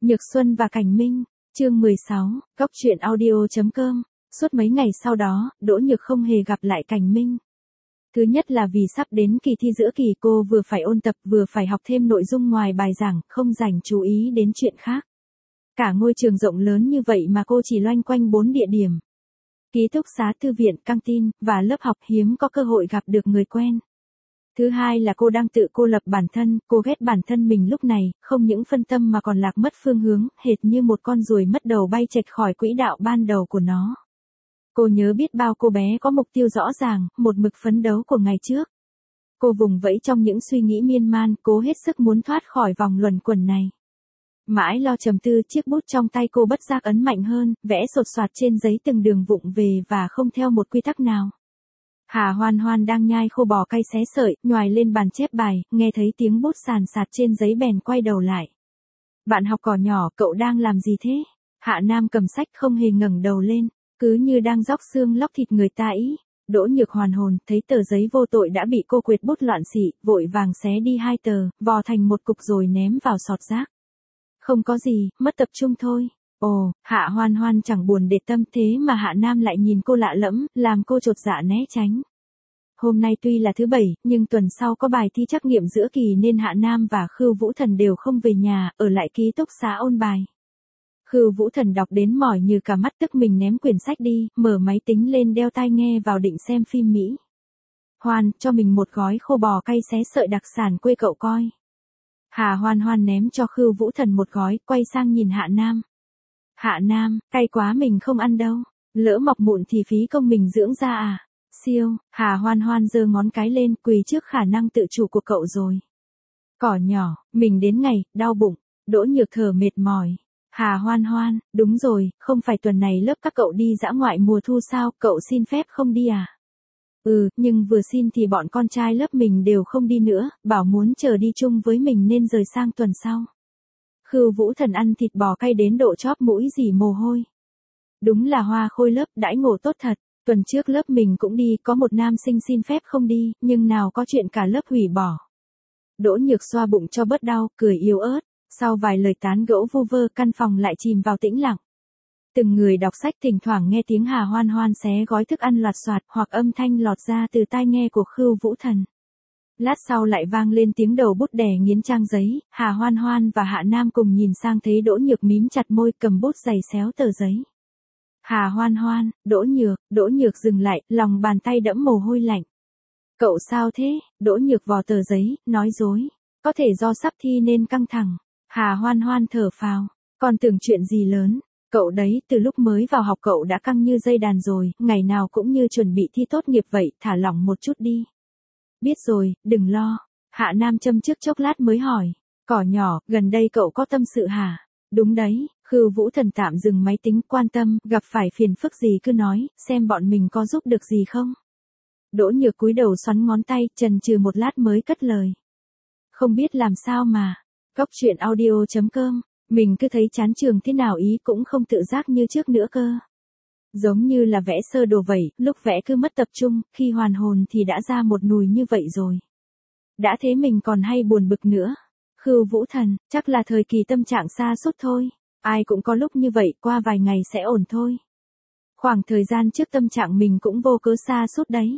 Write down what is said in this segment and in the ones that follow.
Nhược Xuân và Cảnh Minh, chương 16, Góc truyện audio.com. Suốt mấy ngày sau đó, Đỗ Nhược không hề gặp lại Cảnh Minh. Thứ nhất là vì sắp đến kỳ thi giữa kỳ, cô vừa phải ôn tập vừa phải học thêm nội dung ngoài bài giảng, không dành chú ý đến chuyện khác. Cả ngôi trường rộng lớn như vậy mà cô chỉ loanh quanh 4 địa điểm: ký túc xá, thư viện, căng tin và lớp học, hiếm có cơ hội gặp được người quen. Thứ hai là cô đang tự cô lập bản thân, cô ghét bản thân mình lúc này, không những phân tâm mà còn lạc mất phương hướng, hệt như một con ruồi mất đầu bay chệch khỏi quỹ đạo ban đầu của nó. Cô nhớ biết bao cô bé có mục tiêu rõ ràng, một mực phấn đấu của ngày trước. Cô vùng vẫy trong những suy nghĩ miên man, cố hết sức muốn thoát khỏi vòng luẩn quẩn này. Mãi lo trầm tư, chiếc bút trong tay cô bất giác ấn mạnh hơn, vẽ sột soạt trên giấy từng đường vụng về và không theo một quy tắc nào. Hà Hoan Hoan đang nhai khô bò cay xé sợi, nhoài lên bàn chép bài, nghe thấy tiếng bút sàn sạt trên giấy bèn quay đầu lại. Bạn học cỏ nhỏ, cậu đang làm gì thế? Hạ Nam cầm sách không hề ngẩng đầu lên, cứ như đang róc xương lóc thịt người ta ý. Đỗ Nhược hoàn hồn, thấy tờ giấy vô tội đã bị cô quệt bút loạn xị, vội vàng xé đi 2 tờ, vò thành một cục rồi ném vào sọt rác. Không có gì, mất tập trung thôi. Ồ, Hạ Hoan Hoan chẳng buồn để tâm, thế mà Hạ Nam lại nhìn cô lạ lẫm, làm cô chột dạ né tránh. Hôm nay tuy là thứ Bảy, nhưng tuần sau có bài thi trắc nghiệm giữa kỳ nên Hạ Nam và Khưu Vũ Thần đều không về nhà, ở lại ký túc xá ôn bài. Khưu Vũ Thần đọc đến mỏi như cả mắt, tức mình ném quyển sách đi, mở máy tính lên đeo tai nghe vào định xem phim Mỹ. Hoan, cho mình một gói khô bò cay xé sợi đặc sản quê cậu coi. Hà Hoan Hoan ném cho Khưu Vũ Thần một gói, quay sang nhìn Hạ Nam. Hạ Nam, cay quá mình không ăn đâu, lỡ mọc mụn thì phí công mình dưỡng ra à. Siêu, Hà Hoan Hoan giơ ngón cái lên, quỳ trước khả năng tự chủ của cậu rồi. Cỏ nhỏ, mình đến ngày, đau bụng. Đỗ Nhược thở mệt mỏi. Hà Hoan Hoan, đúng rồi, không phải tuần này lớp các cậu đi dã ngoại mùa thu sao, cậu xin phép không đi à? Nhưng vừa xin thì bọn con trai lớp mình đều không đi nữa, bảo muốn chờ đi chung với mình nên rời sang tuần sau. Khưu Vũ Thần ăn thịt bò cay đến độ chóp mũi rỉ mồ hôi. Đúng là hoa khôi lớp, đãi ngộ tốt thật. Tuần trước lớp mình cũng đi, có một nam sinh xin phép không đi, nhưng nào có chuyện cả lớp hủy bỏ. Đỗ Nhược xoa bụng cho bớt đau, cười yếu ớt. Sau vài lời tán gẫu vu vơ, căn phòng lại chìm vào tĩnh lặng. Từng người đọc sách, thỉnh thoảng nghe tiếng Hà Hoan Hoan xé gói thức ăn loạt soạt, hoặc âm thanh lọt ra từ tai nghe của Khưu Vũ Thần. Lát sau lại vang lên tiếng đầu bút đè nghiến trang giấy, Hà Hoan Hoan và Hạ Nam cùng nhìn sang thấy Đỗ Nhược mím chặt môi, cầm bút giày xéo tờ giấy. Hà Hoan Hoan, Đỗ Nhược dừng lại, lòng bàn tay đẫm mồ hôi lạnh. Cậu sao thế? Đỗ Nhược vò tờ giấy, nói dối. Có thể do sắp thi nên căng thẳng. Hà Hoan Hoan thở phào. Còn tưởng chuyện gì lớn. Cậu đấy, từ lúc mới vào học cậu đã căng như dây đàn rồi, ngày nào cũng như chuẩn bị thi tốt nghiệp vậy, thả lỏng một chút đi. Biết rồi, đừng lo. Hạ Nam châm trước chốc lát mới hỏi. Cỏ nhỏ, gần đây cậu có tâm sự hả? Đúng đấy. Khưu Vũ Thần tạm dừng máy tính, quan tâm, gặp phải phiền phức gì cứ nói, xem bọn mình có giúp được gì không. Đỗ Nhược cúi đầu xoắn ngón tay, chần chừ một lát mới cất lời. Không biết làm sao mà. Góc truyện audio.com, mình cứ thấy chán trường thế nào ý cũng không tự giác như trước nữa cơ. Giống như là vẽ sơ đồ vậy, lúc vẽ cứ mất tập trung, khi hoàn hồn thì đã ra một nùi như vậy rồi. Đã thế mình còn hay buồn bực nữa. Khưu Vũ Thần, chắc là thời kỳ tâm trạng sa sút thôi. Ai cũng có lúc như vậy, qua vài ngày sẽ ổn thôi. Khoảng thời gian trước tâm trạng mình cũng vô cớ sa sút đấy.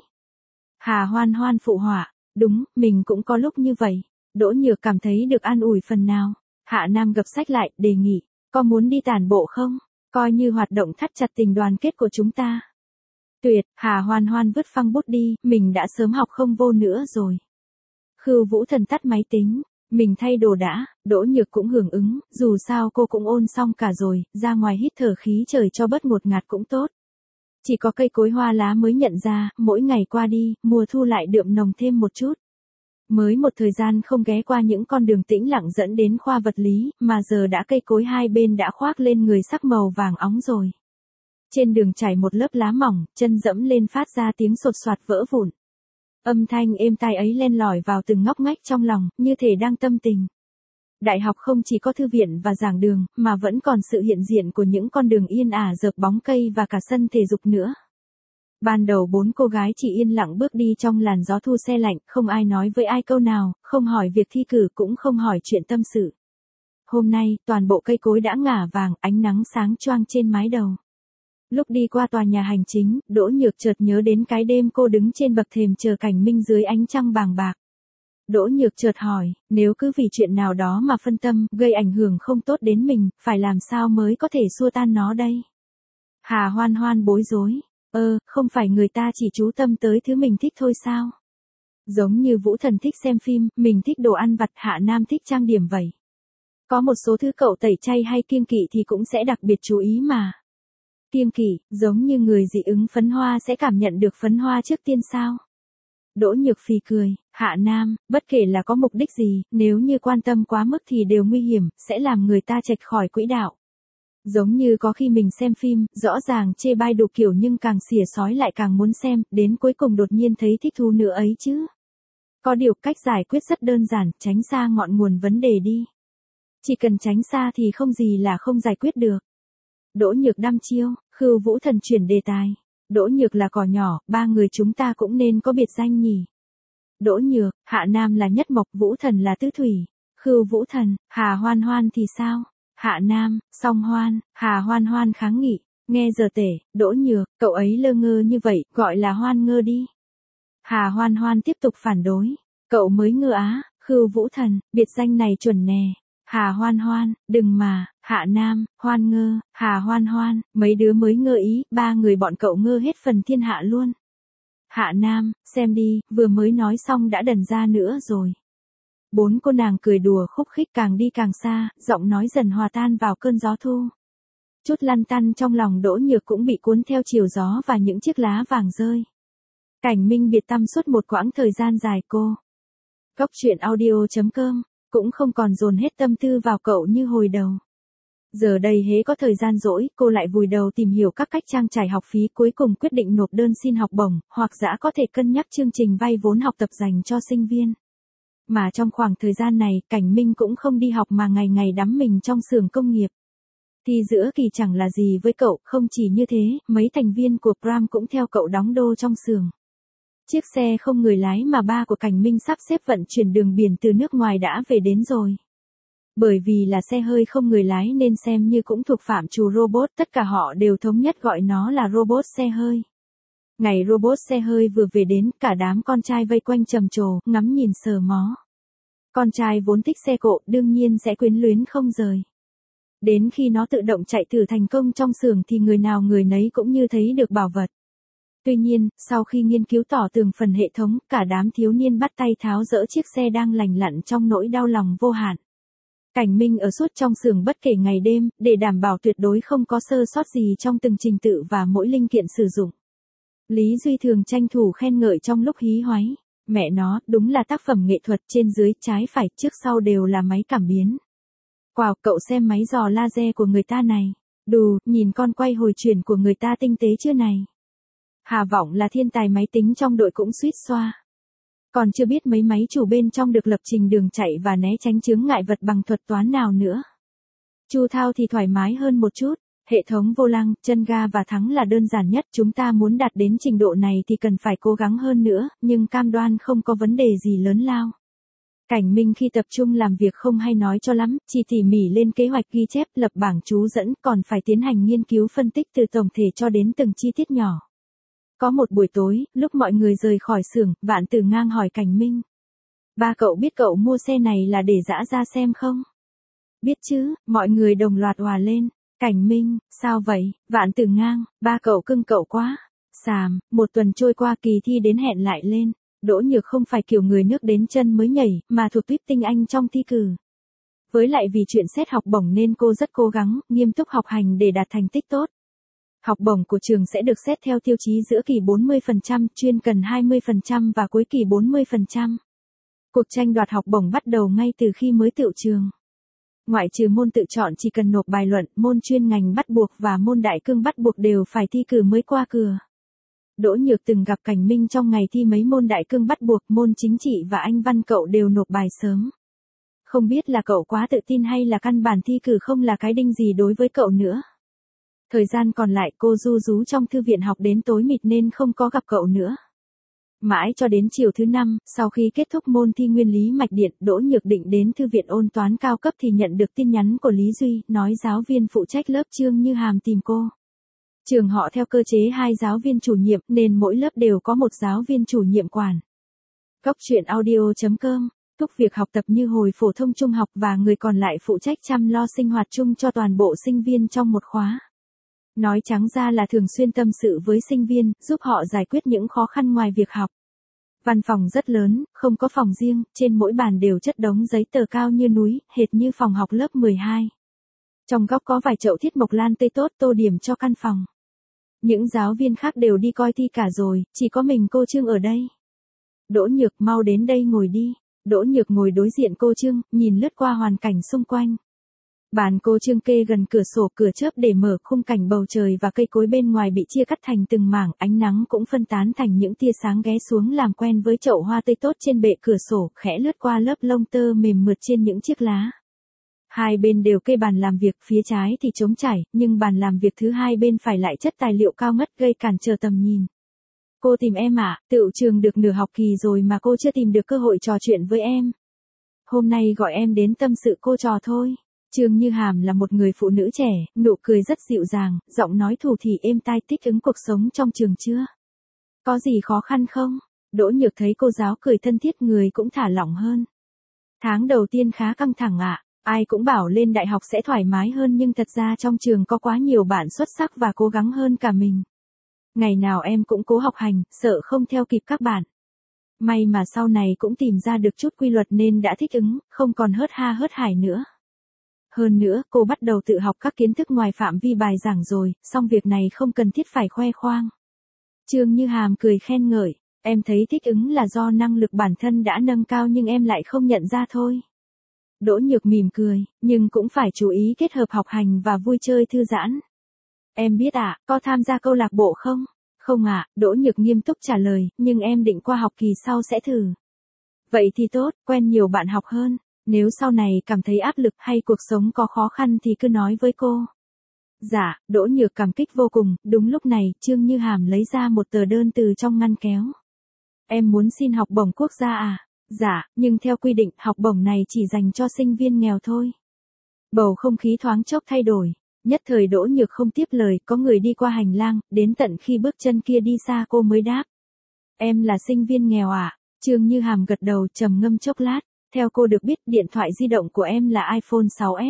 Hà Hoan Hoan phụ họa, đúng, mình cũng có lúc như vậy. Đỗ Nhược cảm thấy được an ủi phần nào. Hạ Nam gập sách lại, đề nghị, có muốn đi tản bộ không? Coi như hoạt động thắt chặt tình đoàn kết của chúng ta. Tuyệt, Hà Hoan Hoan vứt phăng bút đi, mình đã sớm học không vô nữa rồi. Khưu Vũ Thần tắt máy tính. Mình thay đồ đã. Đỗ Nhược cũng hưởng ứng, dù sao cô cũng ôn xong cả rồi, ra ngoài hít thở khí trời cho bớt ngột ngạt cũng tốt. Chỉ có cây cối hoa lá mới nhận ra, mỗi ngày qua đi, mùa thu lại đượm nồng thêm một chút. Mới một thời gian không ghé qua những con đường tĩnh lặng dẫn đến khoa vật lý, mà giờ đã cây cối hai bên đã khoác lên người sắc màu vàng óng rồi. Trên đường trải một lớp lá mỏng, chân dẫm lên phát ra tiếng sột soạt vỡ vụn. Âm thanh êm tai ấy len lỏi vào từng ngóc ngách trong lòng, như thể đang tâm tình. Đại học không chỉ có thư viện và giảng đường, mà vẫn còn sự hiện diện của những con đường yên ả dợp bóng cây và cả sân thể dục nữa. Ban đầu 4 cô gái chỉ yên lặng bước đi trong làn gió thu se lạnh, không ai nói với ai câu nào, không hỏi việc thi cử cũng không hỏi chuyện tâm sự. hôm nay, toàn bộ cây cối đã ngả vàng, ánh nắng sáng choang trên mái đầu. Lúc đi qua tòa nhà hành chính, Đỗ Nhược chợt nhớ đến cái đêm cô đứng trên bậc thềm chờ Cảnh Minh dưới ánh trăng bàng bạc. Đỗ Nhược chợt hỏi, nếu cứ vì chuyện nào đó mà phân tâm, gây ảnh hưởng không tốt đến mình, phải làm sao mới có thể xua tan nó đây? Hà Hoan Hoan bối rối, không phải người ta chỉ chú tâm tới thứ mình thích thôi sao? Giống như Vũ Thần thích xem phim, mình thích đồ ăn vặt, Hạ Nam thích trang điểm vậy. Có một số thứ cậu tẩy chay hay kiêng kỵ thì cũng sẽ đặc biệt chú ý mà. Kiêng kỵ, giống như người dị ứng phấn hoa sẽ cảm nhận được phấn hoa trước tiên sao? Đỗ Nhược phì cười, Hạ Nam, bất kể là có mục đích gì, nếu như quan tâm quá mức thì đều nguy hiểm, sẽ làm người ta chệch khỏi quỹ đạo. Giống như có khi mình xem phim, rõ ràng chê bai đủ kiểu nhưng càng xỉa xói lại càng muốn xem, đến cuối cùng đột nhiên thấy thích thú nữa ấy chứ. Có điều cách giải quyết rất đơn giản, tránh xa ngọn nguồn vấn đề đi. Chỉ cần tránh xa thì không gì là không giải quyết được. Đỗ Nhược đăm chiêu, Khưu Vũ Thần chuyển đề tài. Đỗ Nhược là cỏ nhỏ, ba người chúng ta cũng nên có biệt danh nhỉ. Đỗ Nhược, Hạ Nam là Nhất Mộc, Vũ Thần là Tứ Thủy. Khưu Vũ Thần, Hà Hoan Hoan thì sao? Hạ Nam, Song Hoan, Hà Hoan Hoan kháng nghị. Nghe giờ tể, Đỗ Nhược, cậu ấy lơ ngơ như vậy, gọi là hoan ngơ đi. Hà Hoan Hoan tiếp tục phản đối. Cậu mới ngơ á, Khưu Vũ Thần, biệt danh này chuẩn nè. Hà Hoan Hoan, đừng mà, Hạ Nam, Hoan ngơ, Hà Hoan Hoan, mấy đứa mới ngơ ý, ba người bọn cậu ngơ hết phần thiên hạ luôn. Hạ Nam, xem đi, vừa mới nói xong đã đần ra nữa rồi. Bốn cô nàng cười đùa khúc khích càng đi càng xa, giọng nói dần hòa tan vào cơn gió thu. Chút lăn tăn trong lòng Đỗ Nhược cũng bị cuốn theo chiều gió và những chiếc lá vàng rơi. Cảnh Minh biệt tâm suốt một quãng thời gian dài cô. Góc truyện audio.com cũng không còn dồn hết tâm tư vào cậu như hồi đầu. Giờ đây hễ có thời gian rỗi, cô lại vùi đầu tìm hiểu các cách trang trải học phí, cuối cùng quyết định nộp đơn xin học bổng, hoặc giả có thể cân nhắc chương trình vay vốn học tập dành cho sinh viên. Mà trong khoảng thời gian này, Cảnh Minh cũng không đi học mà ngày ngày đắm mình trong xưởng công nghiệp. Thì giữa kỳ chẳng là gì với cậu, không chỉ như thế, mấy thành viên của Pram cũng theo cậu đóng đô trong xưởng. Chiếc xe không người lái mà ba của Cảnh Minh sắp xếp vận chuyển đường biển từ nước ngoài đã về đến rồi. Bởi vì là xe hơi không người lái nên xem như cũng thuộc phạm trù robot, tất cả họ đều thống nhất gọi nó là robot xe hơi. Ngày robot xe hơi vừa về đến, cả đám con trai vây quanh trầm trồ, ngắm nhìn sờ mó. Con trai vốn thích xe cộ, đương nhiên sẽ quyến luyến không rời. Đến khi nó tự động chạy thử thành công trong xưởng thì người nào người nấy cũng như thấy được bảo vật. Tuy nhiên, sau khi nghiên cứu tỏ tường phần hệ thống, cả đám thiếu niên bắt tay tháo dỡ chiếc xe đang lành lặn trong nỗi đau lòng vô hạn. Cảnh Minh ở suốt trong xưởng bất kể ngày đêm, để đảm bảo tuyệt đối không có sơ sót gì trong từng trình tự và mỗi linh kiện sử dụng. Lý Duy thường tranh thủ khen ngợi trong lúc hí hoáy. Mẹ nó, đúng là tác phẩm nghệ thuật, trên dưới, trái phải, trước sau đều là máy cảm biến. Wow, cậu xem máy dò laser của người ta này. Đù, nhìn con quay hồi chuyển của người ta tinh tế chưa này. Hà Vọng là thiên tài máy tính trong đội cũng suýt xoa. Còn chưa biết mấy máy chủ bên trong được lập trình đường chạy và né tránh chướng ngại vật bằng thuật toán nào nữa. Chu Thao thì thoải mái hơn một chút. Hệ thống vô lăng, chân ga và thắng là đơn giản nhất, chúng ta muốn đạt đến trình độ này thì cần phải cố gắng hơn nữa, nhưng cam đoan không có vấn đề gì lớn lao. Cảnh Minh khi tập trung làm việc không hay nói cho lắm, chỉ tỉ mỉ lên kế hoạch ghi chép, lập bảng chú dẫn, còn phải tiến hành nghiên cứu phân tích từ tổng thể cho đến từng chi tiết nhỏ. Có một buổi tối, lúc mọi người rời khỏi xưởng, Vạn Tử Ngang hỏi Cảnh Minh. Ba cậu biết cậu mua xe này là để dã ra xem không? Biết chứ, mọi người đồng loạt òa lên. Cảnh Minh, sao vậy? Vạn Tử Ngang, ba cậu cưng cậu quá. Xàm, một tuần trôi qua kỳ thi đến hẹn lại lên. Đỗ Nhược không phải kiểu người nước đến chân mới nhảy, mà thuộc tuýp tinh anh trong thi cử. Với lại vì chuyện xét học bổng nên cô rất cố gắng, nghiêm túc học hành để đạt thành tích tốt. Học bổng của trường sẽ được xét theo tiêu chí giữa kỳ 40%, chuyên cần 20% và cuối kỳ 40%. Cuộc tranh đoạt học bổng bắt đầu ngay từ khi mới tựu trường. Ngoại trừ môn tự chọn chỉ cần nộp bài luận, môn chuyên ngành bắt buộc và môn đại cương bắt buộc đều phải thi cử mới qua cửa. Đỗ Nhược từng gặp Cảnh Minh trong ngày thi mấy môn đại cương bắt buộc, môn chính trị và Anh văn cậu đều nộp bài sớm. Không biết là cậu quá tự tin hay là căn bản thi cử không là cái đinh gì đối với cậu nữa. Thời gian còn lại cô ru rú trong thư viện học đến tối mịt nên không có gặp cậu nữa. Mãi cho đến chiều thứ 5, sau khi kết thúc môn thi nguyên lý mạch điện, Đỗ Nhược định đến thư viện ôn toán cao cấp thì nhận được tin nhắn của Lý Duy, nói giáo viên phụ trách lớp Trương Như Hàm tìm cô. Trường họ theo cơ chế 2 giáo viên chủ nhiệm nên mỗi lớp đều có một giáo viên chủ nhiệm quản. Cóc truyện audio.com, thúc việc học tập như hồi phổ thông trung học và người còn lại phụ trách chăm lo sinh hoạt chung cho toàn bộ sinh viên trong một khóa. Nói trắng ra là thường xuyên tâm sự với sinh viên, giúp họ giải quyết những khó khăn ngoài việc học. Văn phòng rất lớn, không có phòng riêng, trên mỗi bàn đều chất đống giấy tờ cao như núi, hệt như phòng học lớp 12. Trong góc có vài chậu thiết mộc lan tươi tốt tô điểm cho căn phòng. Những giáo viên khác đều đi coi thi cả rồi, chỉ có mình cô Trương ở đây. Đỗ Nhược, mau đến đây ngồi đi. Đỗ Nhược ngồi đối diện cô Trương, nhìn lướt qua hoàn cảnh xung quanh. Bàn cô Trương kê gần cửa sổ, cửa chớp để mở, khung cảnh bầu trời và cây cối bên ngoài bị chia cắt thành từng mảng, ánh nắng cũng phân tán thành những tia sáng ghé xuống làm quen với chậu hoa tươi tốt trên bệ cửa sổ, khẽ lướt qua lớp lông tơ mềm mượt trên những chiếc lá. Hai bên đều kê bàn làm việc, phía trái thì trống trải, nhưng bàn làm việc thứ hai bên phải lại chất tài liệu cao ngất gây cản trở tầm nhìn. Cô tìm em à, tựu trường được nửa học kỳ rồi mà cô chưa tìm được cơ hội trò chuyện với em. Hôm nay gọi em đến tâm sự cô trò thôi. Trương Như Hàm là một người phụ nữ trẻ, nụ cười rất dịu dàng, giọng nói thủ thỉ êm tai. Thích ứng cuộc sống trong trường chưa? Có gì khó khăn không? Đỗ Nhược thấy cô giáo cười thân thiết, người cũng thả lỏng hơn. Tháng đầu tiên khá căng thẳng ạ. Ai cũng bảo lên đại học sẽ thoải mái hơn nhưng thật ra trong trường có quá nhiều bạn xuất sắc và cố gắng hơn cả mình. Ngày nào em cũng cố học hành, sợ không theo kịp các bạn. May mà sau này cũng tìm ra được chút quy luật nên đã thích ứng, không còn hớt ha hớt hải nữa. Hơn nữa, cô bắt đầu tự học các kiến thức ngoài phạm vi bài giảng rồi, xong việc này không cần thiết phải khoe khoang. Trương Như Hàm cười khen ngợi, em thấy thích ứng là do năng lực bản thân đã nâng cao nhưng em lại không nhận ra thôi. Đỗ Nhược mỉm cười, nhưng cũng phải chú ý kết hợp học hành và vui chơi thư giãn. Em biết ạ, có tham gia câu lạc bộ không? Không ạ, Đỗ Nhược nghiêm túc trả lời, nhưng em định qua học kỳ sau sẽ thử. Vậy thì tốt, quen nhiều bạn học hơn. Nếu sau này cảm thấy áp lực hay cuộc sống có khó khăn thì cứ nói với cô. Dạ, Đỗ Nhược cảm kích vô cùng. Đúng lúc này, Trương Như Hàm lấy ra một tờ đơn từ trong ngăn kéo. Em muốn xin học bổng quốc gia à? Dạ, nhưng theo quy định, học bổng này chỉ dành cho sinh viên nghèo thôi. Bầu không khí thoáng chốc thay đổi. Nhất thời Đỗ Nhược không tiếp lời, có người đi qua hành lang, đến tận khi bước chân kia đi xa cô mới đáp. Em là sinh viên nghèo à? Trương Như Hàm gật đầu, trầm ngâm chốc lát. Theo cô được biết, điện thoại di động của em là iPhone 6s.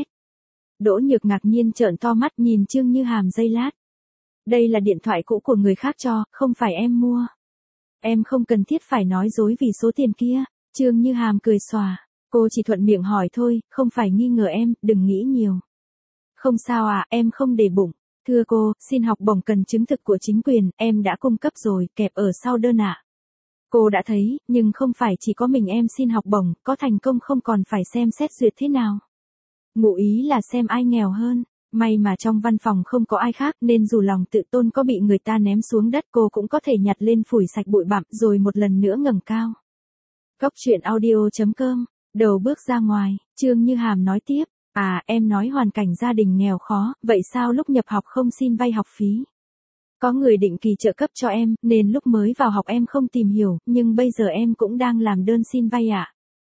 Đỗ Nhược ngạc nhiên trợn to mắt nhìn Trương Như Hàm giây lát. Đây là điện thoại cũ của người khác cho, không phải em mua. Em không cần thiết phải nói dối vì số tiền kia. Trương Như Hàm cười xòa. Cô chỉ thuận miệng hỏi thôi, không phải nghi ngờ em, đừng nghĩ nhiều. Không sao à, em không để bụng. Thưa cô, xin học bổng cần chứng thực của chính quyền, em đã cung cấp rồi, kẹp ở sau đơn ạ. Cô đã thấy, nhưng không phải chỉ có mình em xin học bổng, có thành công không còn phải xem xét duyệt thế nào. Ngụ ý là xem ai nghèo hơn. May mà trong văn phòng không có ai khác nên dù lòng tự tôn có bị người ta ném xuống đất cô cũng có thể nhặt lên phủi sạch bụi bặm rồi một lần nữa ngẩng cao. Cóc truyện audio.com, đầu bước ra ngoài, Trương Như Hàm nói tiếp. À, em nói hoàn cảnh gia đình nghèo khó, vậy sao lúc nhập học không xin vay học phí? Có người định kỳ trợ cấp cho em, nên lúc mới vào học em không tìm hiểu, nhưng bây giờ em cũng đang làm đơn xin vay ạ.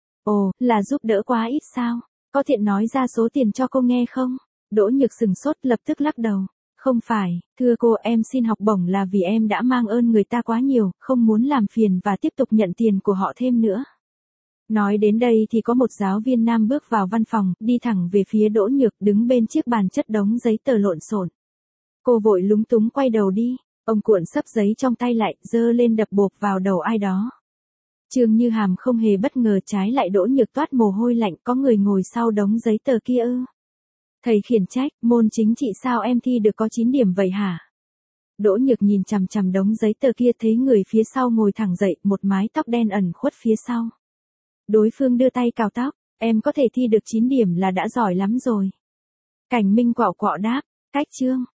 Ồ, là giúp đỡ quá ít sao? Có tiện nói ra số tiền cho cô nghe không? Đỗ Nhược sừng sốt lập tức lắc đầu. Không phải, thưa cô, em xin học bổng là vì em đã mang ơn người ta quá nhiều, không muốn làm phiền và tiếp tục nhận tiền của họ thêm nữa. Nói đến đây thì có một giáo viên nam bước vào văn phòng, đi thẳng về phía Đỗ Nhược, đứng bên chiếc bàn chất đống giấy tờ lộn xộn. Cô vội lúng túng quay đầu đi, ông cuộn xấp giấy trong tay lại, giơ lên đập bộp vào đầu ai đó. Trương Như Hàm không hề bất ngờ, trái lại Đỗ Nhược toát mồ hôi lạnh, có người ngồi sau đống giấy tờ kia ư? Thầy khiển trách, môn chính trị sao em thi được có 9 điểm vậy hả? Đỗ Nhược nhìn chằm chằm đống giấy tờ kia, thấy người phía sau ngồi thẳng dậy, một mái tóc đen ẩn khuất phía sau. Đối phương đưa tay cào tóc, em có thể thi được 9 điểm là đã giỏi lắm rồi. Cảnh Minh quạo quọ đáp, cách Trương.